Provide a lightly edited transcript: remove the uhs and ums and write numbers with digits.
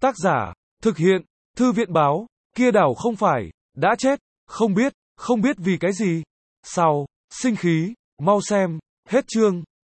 Tác giả, thực hiện, thư viện báo, kia đảo không phải, đã chết, không biết vì cái gì. Sau, sinh khí, mau xem, hết chương.